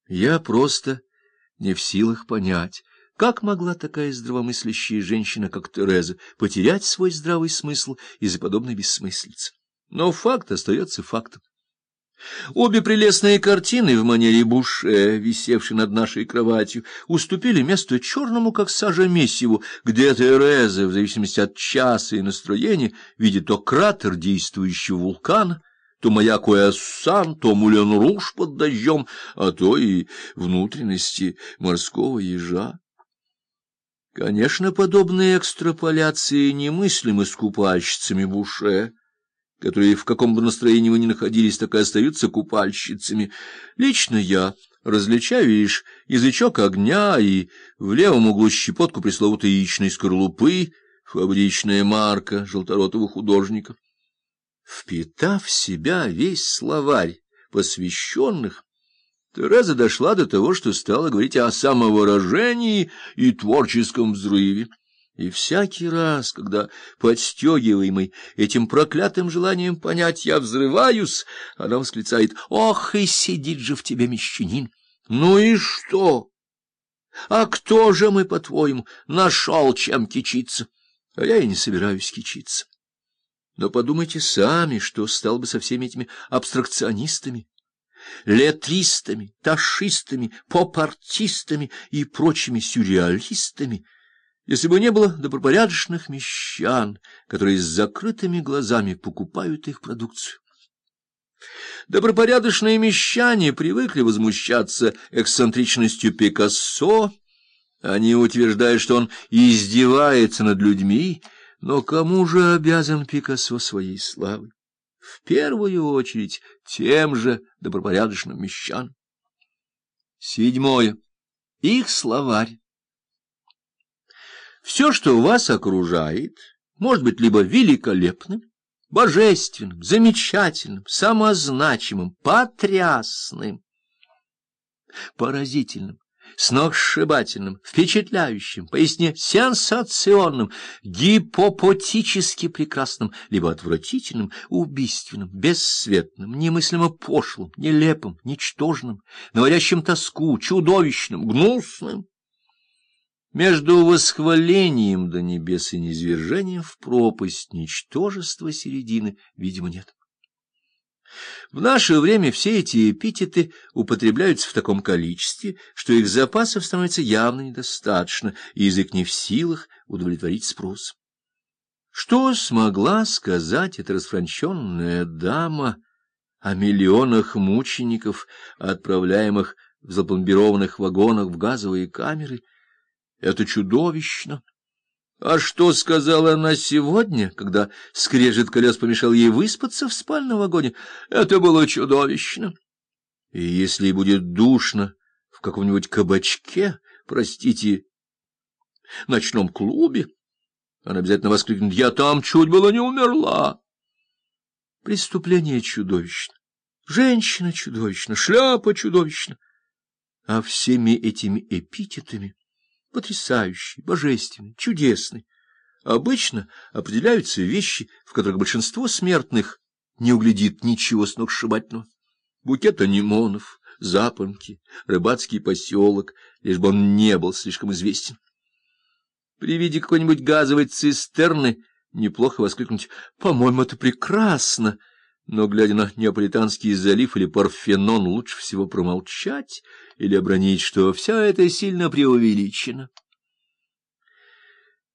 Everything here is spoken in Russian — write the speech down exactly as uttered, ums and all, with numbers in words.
Я просто не в силах понять, как могла такая здравомыслящая женщина, как Тереза, потерять свой здравый смысл из-за подобной бессмыслицы. Но факт остается фактом. Обе прелестные картины в манере Буше, висевшие над нашей кроватью, уступили место черному, как сажа, месиву, где Тереза, в зависимости от часа и настроения, видит то кратер действующего вулкана, то маяк Уэссан, то Мулен-Руж под дождем, а то и внутренности морского ежа. Конечно, подобные экстраполяции немыслимы с купальщицами Буше, которые в каком бы настроении вы ни находились, так и остаются купальщицами. Лично я различаю лишь язычок огня и в левом углу щепотку пресловутой яичной скорлупы, фабричная марка желторотого художника. Впитав в себя весь словарь посвященных, Тереза дошла до того, что стала говорить о самовыражении и творческом взрыве. И всякий раз, когда, подстегиваемый этим проклятым желанием понять, я взрываюсь, она восклицает: «Ох, и сидит же в тебе мещанин! Ну и что? А кто же мы, по-твоему, нашел, чем кичиться?» А я и не собираюсь кичиться. Но подумайте сами, что стало бы со всеми этими абстракционистами, летристами, ташистами, поп-артистами и прочими сюрреалистами, если бы не было добропорядочных мещан, которые с закрытыми глазами покупают их продукцию. Добропорядочные мещане привыкли возмущаться эксцентричностью Пикассо. Они утверждают, что он издевается над людьми, но кому же обязан Пикассо своей славой? В первую очередь тем же добропорядочным мещанам. Седьмое. Их словарь. Все, что вас окружает, может быть либо великолепным, божественным, замечательным, самозначимым, потрясным, поразительным, сногсшибательным, впечатляющим, поистине сенсационным, гипопотически прекрасным, либо отвратительным, убийственным, бесцветным, немыслимо пошлым, нелепым, ничтожным, наводящим тоску, чудовищным, гнусным. Между восхвалением до небес и низвержением в пропасть ничтожества середины, видимо, нет. В наше время все эти эпитеты употребляются в таком количестве, что их запасов становится явно недостаточно, и язык не в силах удовлетворить спрос. Что смогла сказать эта расфранченная дама о миллионах мучеников, отправляемых в запломбированных вагонах в газовые камеры? Это чудовищно. А что сказала она сегодня, когда скрежет колес помешал ей выспаться в спальном вагоне? Это было чудовищно. И если будет душно в каком-нибудь кабачке, простите, ночном клубе, она обязательно воскликнет: «Я там чуть было не умерла». Преступление чудовищно, женщина чудовищна, шляпа чудовищна. А всеми этими эпитетами, потрясающий, божественный, чудесный, обычно определяются вещи, в которых большинство смертных не углядит ничего сногсшибательного. Букет анимонов, запонки, рыбацкий поселок, лишь бы он не был слишком известен. При виде какой-нибудь газовой цистерны неплохо воскликнуть: «По-моему, это прекрасно!» Но, глядя на Неаполитанский залив или Парфенон, лучше всего промолчать или обронить, что все это сильно преувеличено.